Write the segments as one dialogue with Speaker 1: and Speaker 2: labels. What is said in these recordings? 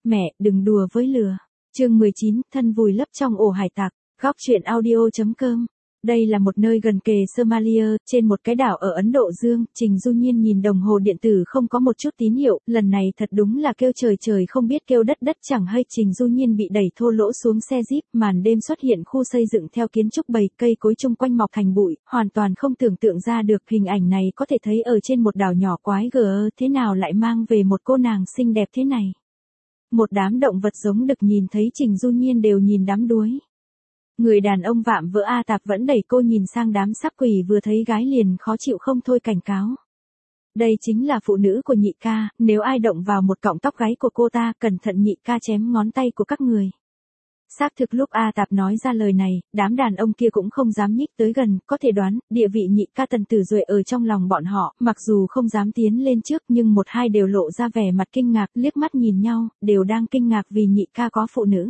Speaker 1: Mẹ, đừng đùa với lừa. Chương 19, thân vùi lấp trong ổ hải tặc. Góc truyện audio.com. Đây là một nơi gần kề Somalia, trên một cái đảo ở Ấn Độ Dương. Trình Du Nhiên nhìn đồng hồ điện tử không có một chút tín hiệu, lần này thật đúng là kêu trời trời không biết kêu đất đất chẳng hay. Trình Du Nhiên bị đẩy thô lỗ xuống xe jeep, màn đêm xuất hiện khu xây dựng theo kiến trúc bầy, cây cối chung quanh mọc thành bụi, hoàn toàn không tưởng tượng ra được hình ảnh này có thể thấy ở trên một đảo nhỏ quái gở, thế nào lại mang về một cô nàng xinh đẹp thế này. Một đám động vật giống đực nhìn thấy Trình Du Nhiên đều nhìn đắm đuối. Người đàn ông vạm vỡ A Tạp vẫn đẩy cô nhìn sang đám sắc quỷ vừa thấy gái liền khó chịu không thôi cảnh cáo. Đây chính là phụ nữ của nhị ca, nếu ai động vào một cọng tóc gáy của cô ta, cẩn thận nhị ca chém ngón tay của các người. Xác thực lúc A Tạp nói ra lời này, đám đàn ông kia cũng không dám nhích tới gần, có thể đoán, địa vị nhị ca Tần Tử Duệ ở trong lòng bọn họ, mặc dù không dám tiến lên trước nhưng một hai đều lộ ra vẻ mặt kinh ngạc, liếc mắt nhìn nhau, đều đang kinh ngạc vì nhị ca có phụ nữ.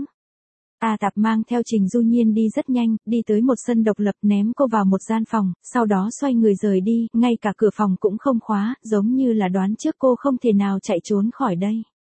Speaker 1: A Tạp mang theo Trình Du Nhiên đi rất nhanh, đi tới một sân độc lập ném cô vào một gian phòng, sau đó xoay người rời đi, ngay cả cửa phòng cũng không khóa, giống như là đoán trước cô không thể nào chạy trốn khỏi đây.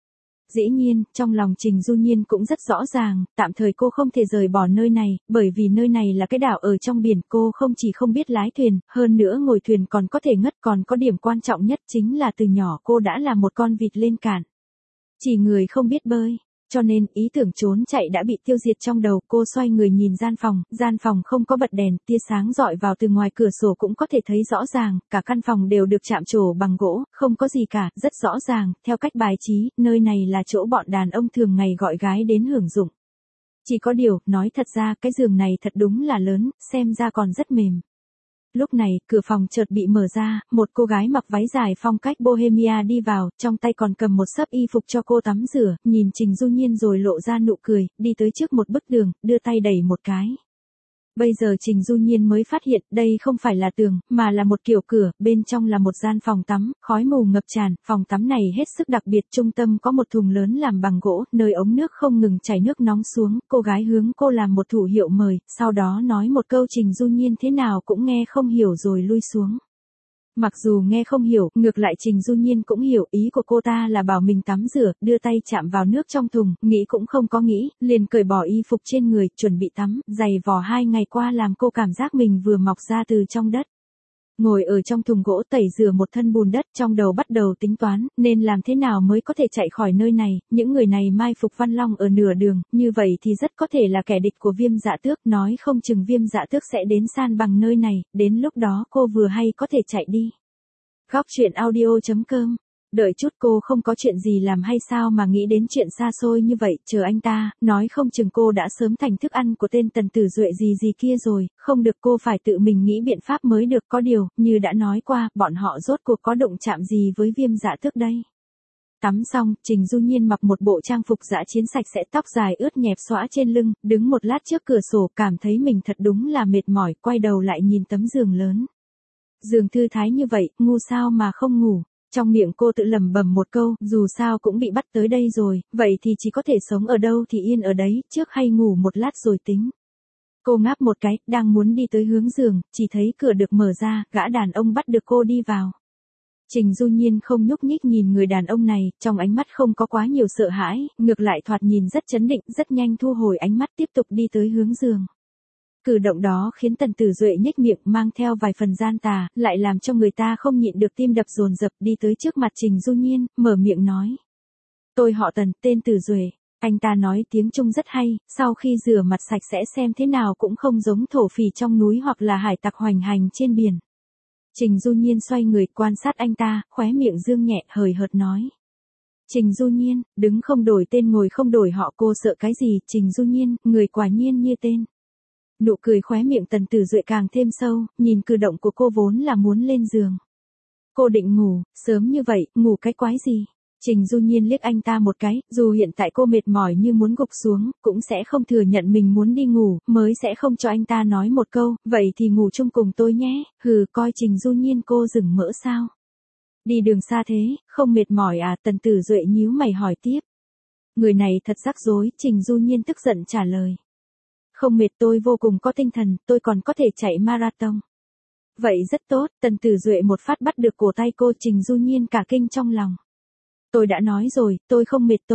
Speaker 1: Dĩ nhiên, trong lòng Trình Du Nhiên cũng rất rõ ràng, tạm thời cô không thể rời bỏ nơi này, bởi vì nơi này là cái đảo ở trong biển, cô không chỉ không biết lái thuyền, hơn nữa ngồi thuyền còn có thể ngất, còn có điểm quan trọng nhất chính là từ nhỏ cô đã là một con vịt lên cạn. Chỉ người không biết bơi. Cho nên, ý tưởng trốn chạy đã bị tiêu diệt trong đầu, cô xoay người nhìn gian phòng không có bật đèn, tia sáng dọi vào từ ngoài cửa sổ cũng có thể thấy rõ ràng, cả căn phòng đều được chạm trổ bằng gỗ, không có gì cả, rất rõ ràng, theo cách bài trí, nơi này là chỗ bọn đàn ông thường ngày gọi gái đến hưởng dụng. Chỉ có điều, nói thật ra, cái giường này thật đúng là lớn, xem ra còn rất mềm. Lúc này, cửa phòng chợt bị mở ra, một cô gái mặc váy dài phong cách Bohemia đi vào, trong tay còn cầm một xấp y phục cho cô tắm rửa, nhìn Trình Du Nhiên rồi lộ ra nụ cười, đi tới trước một bức tường, đưa tay đẩy một cái. Bây giờ Trình Du Nhiên mới phát hiện, đây không phải là tường, mà là một kiểu cửa, bên trong là một gian phòng tắm, khói mù ngập tràn, phòng tắm này hết sức đặc biệt, trung tâm có một thùng lớn làm bằng gỗ, nơi ống nước không ngừng chảy nước nóng xuống, cô gái hướng cô làm một thủ hiệu mời, sau đó nói một câu Trình Du Nhiên thế nào cũng nghe không hiểu rồi lui xuống. Mặc dù nghe không hiểu, ngược lại Trình Du Nhiên cũng hiểu, ý của cô ta là bảo mình tắm rửa, đưa tay chạm vào nước trong thùng, nghĩ cũng không có nghĩ, liền cởi bỏ y phục trên người, chuẩn bị tắm, giày vò 2 ngày qua làm cô cảm giác mình vừa mọc ra từ trong đất. Ngồi ở trong thùng gỗ tẩy rửa một thân bùn đất, trong đầu bắt đầu tính toán, nên làm thế nào mới có thể chạy khỏi nơi này, những người này mai phục Văn Long ở nửa đường, như vậy thì rất có thể là kẻ địch của Viêm Dạ Tước, nói không chừng Viêm Dạ Tước sẽ đến san bằng nơi này, đến lúc đó cô vừa hay có thể chạy đi. Góc truyện audio.com. Đợi chút, cô không có chuyện gì làm hay sao mà nghĩ đến chuyện xa xôi như vậy, chờ anh ta, nói không chừng cô đã sớm thành thức ăn của tên Tần Tử Duệ gì kia rồi, không được, cô phải tự mình nghĩ biện pháp mới được, có điều, như đã nói qua, bọn họ rốt cuộc có đụng chạm gì với Viêm Dạ Tước đây. Tắm xong, Trình Du Nhiên mặc một bộ trang phục dã chiến sạch sẽ, tóc dài ướt nhẹp xõa trên lưng, đứng một lát trước cửa sổ, cảm thấy mình thật đúng là mệt mỏi, quay đầu lại nhìn tấm giường lớn. Giường thư thái như vậy, ngu sao mà không ngủ. Trong miệng cô tự lẩm bẩm một câu, dù sao cũng bị bắt tới đây rồi, vậy thì chỉ có thể sống ở đâu thì yên ở đấy, trước hay ngủ một lát rồi tính. Cô ngáp một cái, đang muốn đi tới hướng giường, chỉ thấy cửa được mở ra, gã đàn ông bắt được cô đi vào. Trình Du Nhiên không nhúc nhích nhìn người đàn ông này, trong ánh mắt không có quá nhiều sợ hãi, ngược lại thoạt nhìn rất trấn định, rất nhanh thu hồi ánh mắt tiếp tục đi tới hướng giường. Cử động đó khiến Tần Tử Duệ nhếch miệng, mang theo vài phần gian tà, lại làm cho người ta không nhịn được tim đập dồn dập, đi tới trước mặt Trình Du Nhiên, mở miệng nói. Tôi họ Tần, tên Tử Duệ. Anh ta nói tiếng Trung rất hay, sau khi rửa mặt sạch sẽ xem thế nào cũng không giống thổ phỉ trong núi hoặc là hải tặc hoành hành trên biển. Trình Du Nhiên xoay người quan sát anh ta, khóe miệng dương nhẹ, hời hợt nói. Trình Du Nhiên, đứng không đổi tên ngồi không đổi họ, cô sợ cái gì, Trình Du Nhiên, người quả nhiên như tên. Nụ cười khóe miệng Tần Tử Duệ càng thêm sâu, nhìn cử động của cô vốn là muốn lên giường. Cô định ngủ, sớm như vậy, ngủ cái quái gì? Trình Du Nhiên liếc anh ta một cái, dù hiện tại cô mệt mỏi như muốn gục xuống, cũng sẽ không thừa nhận mình muốn đi ngủ, mới sẽ không cho anh ta nói một câu, vậy thì ngủ chung cùng tôi nhé, hừ, coi Trình Du Nhiên cô rừng mỡ sao? Đi đường xa thế, không mệt mỏi à? Tần Tử Duệ nhíu mày hỏi tiếp. Người này thật rắc rối, Trình Du Nhiên tức giận trả lời. Không mệt, tôi vô cùng có tinh thần, tôi còn có thể chạy marathon. Vậy rất tốt, Tần Tử Duệ một phát bắt được cổ tay cô, Trình Du Nhiên cả kinh trong lòng. Tôi đã nói rồi, tôi không mệt tôi.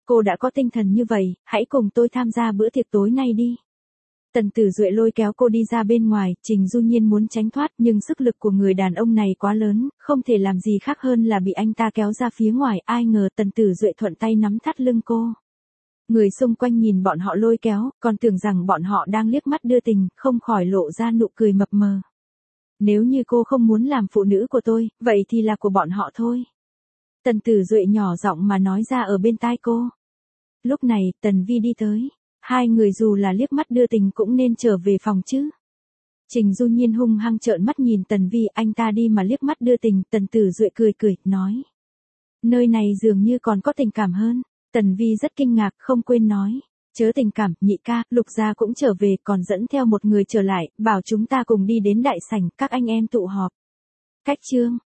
Speaker 1: Cô đã có tinh thần như vậy, hãy cùng tôi tham gia bữa tiệc tối nay đi. Tần Tử Duệ lôi kéo cô đi ra bên ngoài, Trình Du Nhiên muốn tránh thoát nhưng sức lực của người đàn ông này quá lớn, không thể làm gì khác hơn là bị anh ta kéo ra phía ngoài, ai ngờ Tần Tử Duệ thuận tay nắm thắt lưng cô. Người xung quanh nhìn bọn họ lôi kéo, còn tưởng rằng bọn họ đang liếc mắt đưa tình, không khỏi lộ ra nụ cười mập mờ. Nếu như cô không muốn làm phụ nữ của tôi, vậy thì là của bọn họ thôi. Tần Tử Duệ nhỏ giọng mà nói ra ở bên tai cô. Lúc này, Tần Vi đi tới. Hai người dù là liếc mắt đưa tình cũng nên trở về phòng chứ. Trình Du Nhiên hung hăng trợn mắt nhìn Tần Vi, anh ta đi mà liếc mắt đưa tình, Tần Tử Duệ cười cười, nói. Nơi này dường như còn có tình cảm hơn. Tần Vi rất kinh ngạc, không quên nói. Chớ tình cảm, nhị ca, Lục gia cũng trở về, còn dẫn theo một người trở lại, bảo chúng ta cùng đi đến đại sảnh, các anh em tụ họp. Cách chương.